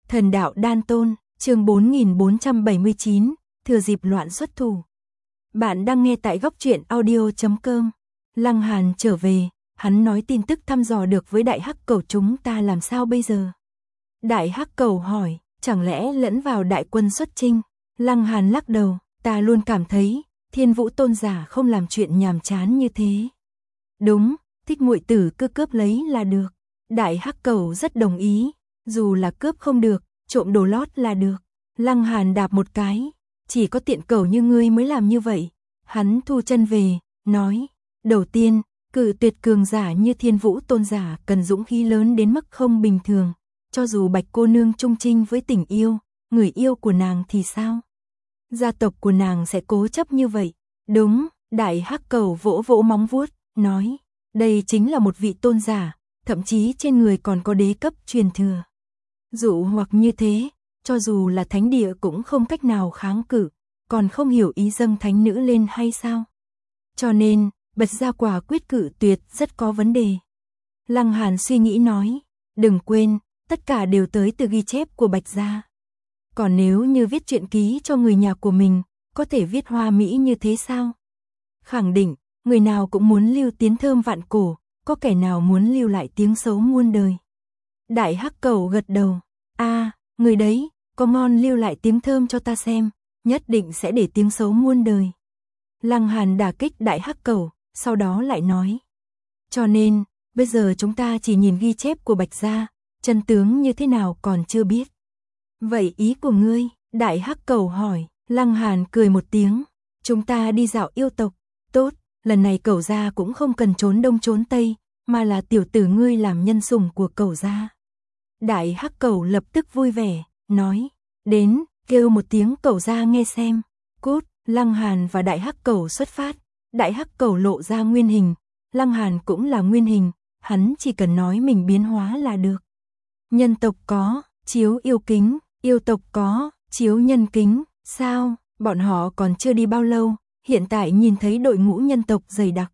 Thần đạo đan tôn, chương 4479, thừa dịp loạn xuất thủ. Bạn đang nghe tại góc truyện audio.com. Lăng Hàn trở về, hắn nói tin tức thăm dò được với đại hắc cẩu chúng ta làm sao bây giờ? Đại hắc cẩu hỏi, chẳng lẽ lẫn vào đại quân xuất chinh? Lăng Hàn lắc đầu, ta luôn cảm thấy, Thiên Vũ tôn giả không làm chuyện nhàm chán như thế. Đúng, thích muội tử cứ cướp lấy là được. Đại hắc cẩu rất đồng ý, dù là cướp không được, trộm đồ lót là được. Lăng Hàn đạp một cái, chỉ có tiện cẩu như ngươi mới làm như vậy. Hắn thu chân về, nói, đầu tiên, cự tuyệt cường giả như Thiên Vũ tôn giả cần dũng khí lớn đến mức không bình thường. Cho dù Bạch cô nương trung trinh với tình yêu, người yêu của nàng thì sao? Gia tộc của nàng sẽ cố chấp như vậy. Đúng, đại hắc cẩu vỗ vỗ móng vuốt, nói, đây chính là một vị tôn giả, thậm chí trên người còn có đế cấp truyền thừa. Dụ hoặc như thế, cho dù là thánh địa cũng không cách nào kháng cự, còn không hiểu ý dâng thánh nữ lên hay sao? Cho nên, Bạch gia quả quyết cự tuyệt rất có vấn đề. Lăng Hàn suy nghĩ nói, đừng quên, tất cả đều tới từ ghi chép của Bạch gia. Còn nếu như viết truyện ký cho người nhà của mình, có thể viết hoa mỹ như thế sao? Khẳng định, người nào cũng muốn lưu tiếng thơm vạn cổ, có kẻ nào muốn lưu lại tiếng xấu muôn đời. Đại hắc cẩu gật đầu, người đấy, có ngon lưu lại tiếng thơm cho ta xem, nhất định sẽ để tiếng xấu muôn đời. Lăng Hàn đả kích đại hắc cẩu, sau đó lại nói. Cho nên, bây giờ chúng ta chỉ nhìn ghi chép của Bạch gia, chân tướng như thế nào còn chưa biết. Vậy ý của ngươi? Đại hắc cẩu hỏi. Lăng Hàn cười một tiếng, chúng ta đi dạo yêu tộc. Tốt, lần này cẩu gia cũng không cần trốn đông trốn tây, mà là tiểu tử ngươi làm nhân sủng của cẩu gia. Đại hắc cẩu lập tức vui vẻ, nói, đến, kêu một tiếng cẩu gia nghe xem. Cút, Lăng Hàn và đại hắc cẩu xuất phát. Đại hắc cẩu lộ ra nguyên hình, Lăng Hàn cũng là nguyên hình, hắn chỉ cần nói mình biến hóa là được. Nhân tộc có, chiếu yêu kính, yêu tộc có, chiếu nhân kính, sao, bọn họ còn chưa đi bao lâu, hiện tại nhìn thấy đội ngũ nhân tộc dày đặc.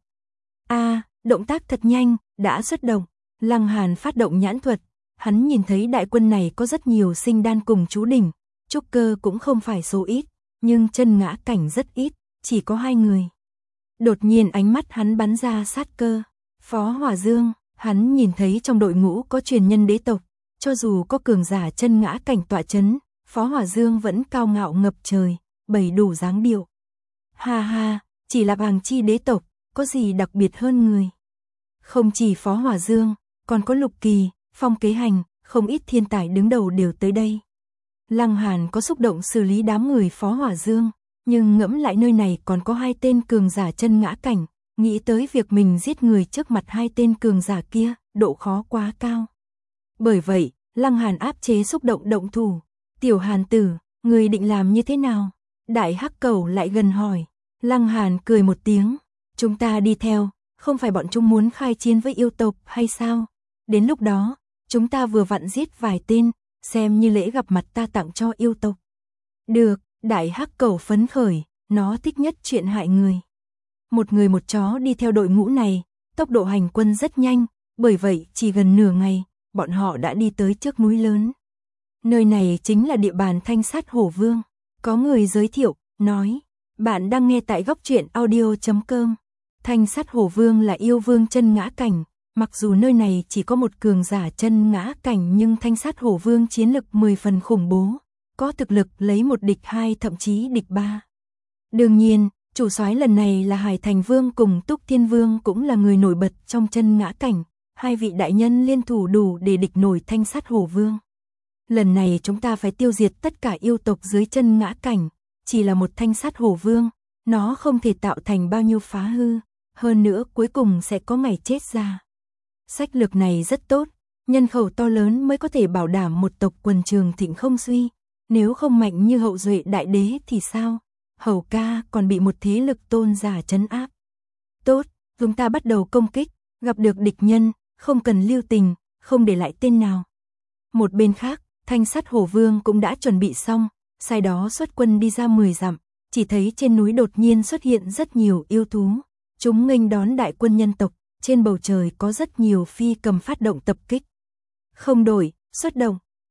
Động tác thật nhanh, đã xuất động. Lăng Hàn phát động nhãn thuật, hắn nhìn thấy đại quân này có rất nhiều sinh đan cùng chú đỉnh, trúc cơ cũng không phải số ít, nhưng chân ngã cảnh rất ít, chỉ có 2 người. Đột nhiên ánh mắt hắn bắn ra sát cơ, Phó Hỏa Dương, hắn nhìn thấy trong đội ngũ có truyền nhân đế tộc, cho dù có cường giả chân ngã cảnh tọa chấn, Phó Hỏa Dương vẫn cao ngạo ngập trời, bày đủ dáng điệu. Ha ha, chỉ là bàng chi đế tộc, có gì đặc biệt hơn người. Không chỉ Phó Hỏa Dương, còn có Lục Kỳ, Phong Kế Hành, không ít thiên tài đứng đầu đều tới đây. Lăng Hàn có xúc động xử lý đám người Phó Hỏa Dương, nhưng ngẫm lại nơi này còn có 2 tên cường giả chân ngã cảnh, nghĩ tới việc mình giết người trước mặt 2 tên cường giả kia, độ khó quá cao. Bởi vậy, Lăng Hàn áp chế xúc động động thủ. Tiểu Hàn tử, người định làm như thế nào? Đại hắc cẩu lại gần hỏi. Lăng Hàn cười một tiếng, chúng ta đi theo, không phải bọn chúng muốn khai chiến với yêu tộc hay sao? Đến lúc đó, chúng ta vừa vặn giết vài tên, xem như lễ gặp mặt ta tặng cho yêu tộc. Được, đại hắc cẩu phấn khởi, nó thích nhất chuyện hại người. Một người một chó đi theo đội ngũ này, tốc độ hành quân rất nhanh, bởi vậy chỉ gần nửa ngày, bọn họ đã đi tới trước núi lớn. Nơi này chính là địa bàn Thanh Sát Hổ Vương. Có người giới thiệu, nói, bạn đang nghe tại góc truyện audio.com. Thanh Sát Hổ Vương là yêu vương chân ngã cảnh, mặc dù nơi này chỉ có một cường giả chân ngã cảnh nhưng Thanh Sát Hổ Vương chiến lực 10 phần khủng bố, có thực lực lấy 1 địch 2 thậm chí địch 3. Đương nhiên, chủ soái lần này là Hải Thành Vương cùng Túc Thiên Vương cũng là người nổi bật trong chân ngã cảnh, 2 vị đại nhân liên thủ đủ để địch nổi Thanh Sát Hổ Vương. Lần này chúng ta phải tiêu diệt tất cả yêu tộc dưới chân ngã cảnh, chỉ là một Thanh Sát Hổ Vương, nó không thể tạo thành bao nhiêu phá hư, hơn nữa cuối cùng sẽ có ngày chết ra. Sách lược này rất tốt, nhân khẩu to lớn mới có thể bảo đảm một tộc quần trường thịnh không suy, nếu không mạnh như hậu duệ đại đế thì sao? Hầu ca còn bị một thế lực tôn giả trấn áp. Tốt, chúng ta bắt đầu công kích, gặp được địch nhân, không cần lưu tình, không để lại tên nào. Một bên khác, Thanh Sát Hổ Vương cũng đã chuẩn bị xong, sau đó xuất quân đi ra 10 dặm, chỉ thấy trên núi đột nhiên xuất hiện rất nhiều yêu thú. Chúng nghênh đón đại quân nhân tộc, trên bầu trời có rất nhiều phi cầm phát động tập kích. Không đổi, xuất động,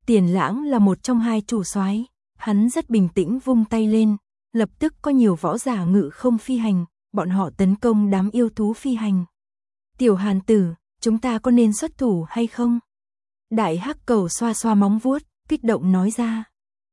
Tiền Lãng là một trong hai chủ soái, hắn rất bình tĩnh vung tay lên, lập tức có nhiều võ giả ngự không phi hành, bọn họ tấn công đám yêu thú phi hành. Tiểu Hàn tử, chúng ta có nên xuất thủ hay không? Đại Hắc Cầu xoa xoa móng vuốt, kích động nói ra.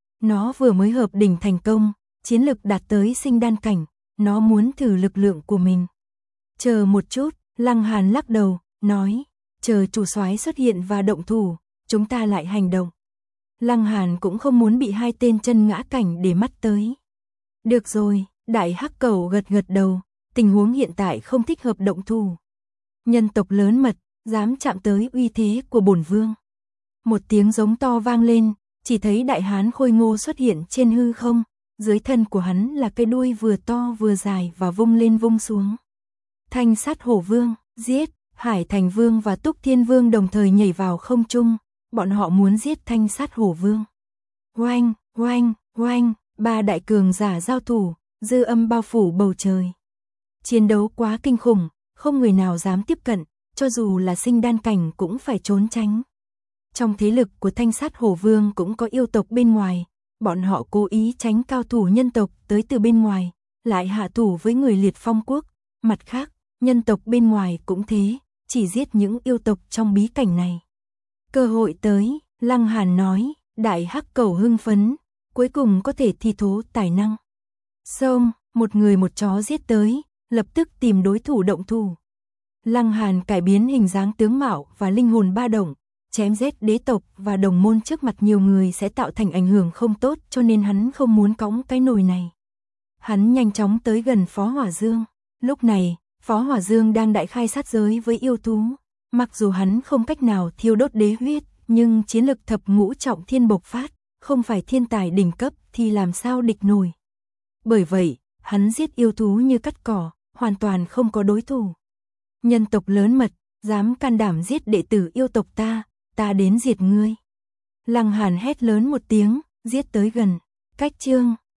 Nó vừa mới hợp đỉnh thành công, chiến lực đạt tới sinh đan cảnh, nó muốn thử lực lượng của mình. Chờ một chút, Lăng Hàn lắc đầu, nói, chờ chủ soái xuất hiện và động thủ, chúng ta lại hành động. Lăng Hàn cũng không muốn bị hai tên chân ngã cảnh để mắt tới. Được rồi, Đại Hắc Cầu gật gật đầu, tình huống hiện tại không thích hợp động thủ. Nhân tộc lớn mật, dám chạm tới uy thế của bổn vương. Một tiếng giống to vang lên, chỉ thấy đại hán khôi ngô xuất hiện trên hư không, dưới thân của hắn là cái đuôi vừa to vừa dài và vung lên vung xuống. Thanh Sát Hổ Vương, giết, Hải Thành Vương và Túc Thiên Vương đồng thời nhảy vào không trung, bọn họ muốn giết Thanh Sát Hổ Vương. Oanh, oanh, oanh, ba đại cường giả giao thủ, dư âm bao phủ bầu trời. Chiến đấu quá kinh khủng, không người nào dám tiếp cận, cho dù là sinh đan cảnh cũng phải trốn tránh. Trong thế lực của Thanh Sát Hổ Vương cũng có yêu tộc bên ngoài, bọn họ cố ý tránh cao thủ nhân tộc tới từ bên ngoài, lại hạ thủ với người Liệt Phong quốc. Mặt khác, nhân tộc bên ngoài cũng thế, chỉ giết những yêu tộc trong bí cảnh này. Cơ hội tới, Lăng Hàn nói, Đại Hắc Cầu hưng phấn, cuối cùng có thể thi thố tài năng. Xông, một người một chó giết tới, lập tức tìm đối thủ động thủ. Lăng Hàn cải biến hình dáng tướng mạo và linh hồn ba động, chém giết đế tộc và đồng môn trước mặt nhiều người sẽ tạo thành ảnh hưởng không tốt, cho nên hắn không muốn cõng cái nồi này. Hắn nhanh chóng tới gần Phó Hỏa Dương. Lúc này, Phó Hỏa Dương đang đại khai sát giới với yêu thú. Mặc dù hắn không cách nào thiêu đốt đế huyết, nhưng chiến lực thập ngũ trọng thiên bộc phát, không phải thiên tài đỉnh cấp thì làm sao địch nổi. Bởi vậy, hắn giết yêu thú như cắt cỏ, hoàn toàn không có đối thủ. Nhân tộc lớn mật, dám can đảm giết đệ tử yêu tộc ta đến diệt ngươi. Lăng Hàn hét lớn một tiếng, giết tới gần. Cách chương